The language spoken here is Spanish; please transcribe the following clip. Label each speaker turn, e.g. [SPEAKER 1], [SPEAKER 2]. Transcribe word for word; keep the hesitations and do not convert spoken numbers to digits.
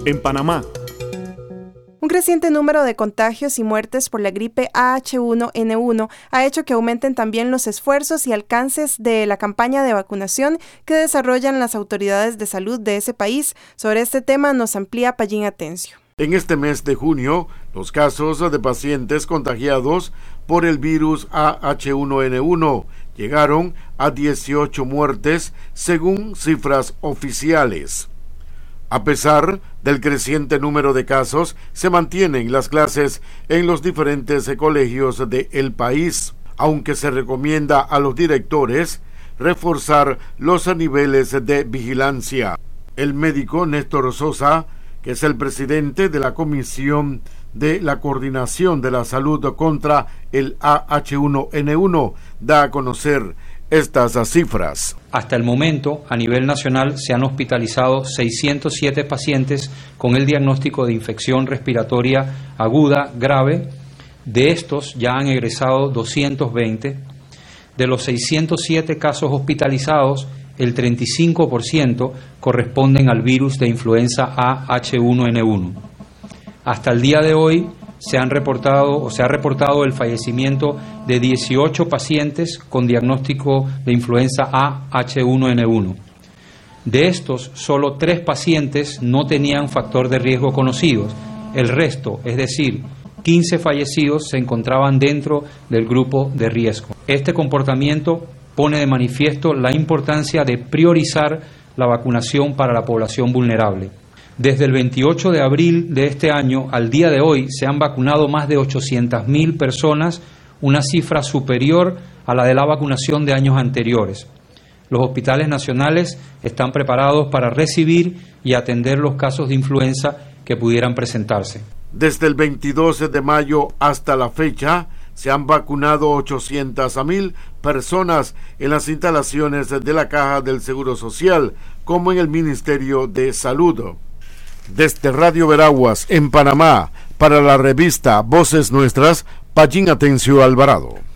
[SPEAKER 1] en Panamá.
[SPEAKER 2] Un creciente número de contagios y muertes por la gripe A H uno N uno ha hecho que aumenten también los esfuerzos y alcances de la campaña de vacunación que desarrollan las autoridades de salud de ese país. Sobre este tema nos amplía Payín Atencio.
[SPEAKER 3] En este mes de junio, los casos de pacientes contagiados por el virus A H uno N uno llegaron a dieciocho muertes, según cifras oficiales. A pesar del creciente número de casos, se mantienen las clases en los diferentes colegios del país, aunque se recomienda a los directores reforzar los niveles de vigilancia. El médico Néstor Sosa, que es el presidente de la Comisión de la Coordinación de la Salud contra el A H uno N uno, da a conocer estas cifras.
[SPEAKER 4] Hasta el momento, a nivel nacional, se han hospitalizado seiscientos siete pacientes con el diagnóstico de infección respiratoria aguda grave. De estos ya han egresado doscientos veinte. De los seiscientos siete casos hospitalizados, el treinta y cinco por ciento corresponden al virus de influenza A H uno N uno. Hasta el día de hoy se han reportado o se ha reportado el fallecimiento de dieciocho pacientes con diagnóstico de influenza A H uno N uno. De estos, solo tres pacientes no tenían factor de riesgo conocidos. El resto, es decir, quince fallecidos, se encontraban dentro del grupo de riesgo. Este comportamiento pone de manifiesto la importancia de priorizar la vacunación para la población vulnerable. Desde el veintiocho de abril de este año al día de hoy se han vacunado más de ochocientas mil personas, una cifra superior a la de la vacunación de años anteriores. Los hospitales nacionales están preparados para recibir y atender los casos de influenza que pudieran presentarse.
[SPEAKER 3] Desde el veintidós de mayo hasta la fecha, se han vacunado ochocientas mil personas en las instalaciones de la Caja del Seguro Social, como en el Ministerio de Salud. Desde Radio Veraguas, en Panamá, para la revista Voces Nuestras, Payín Atencio Alvarado.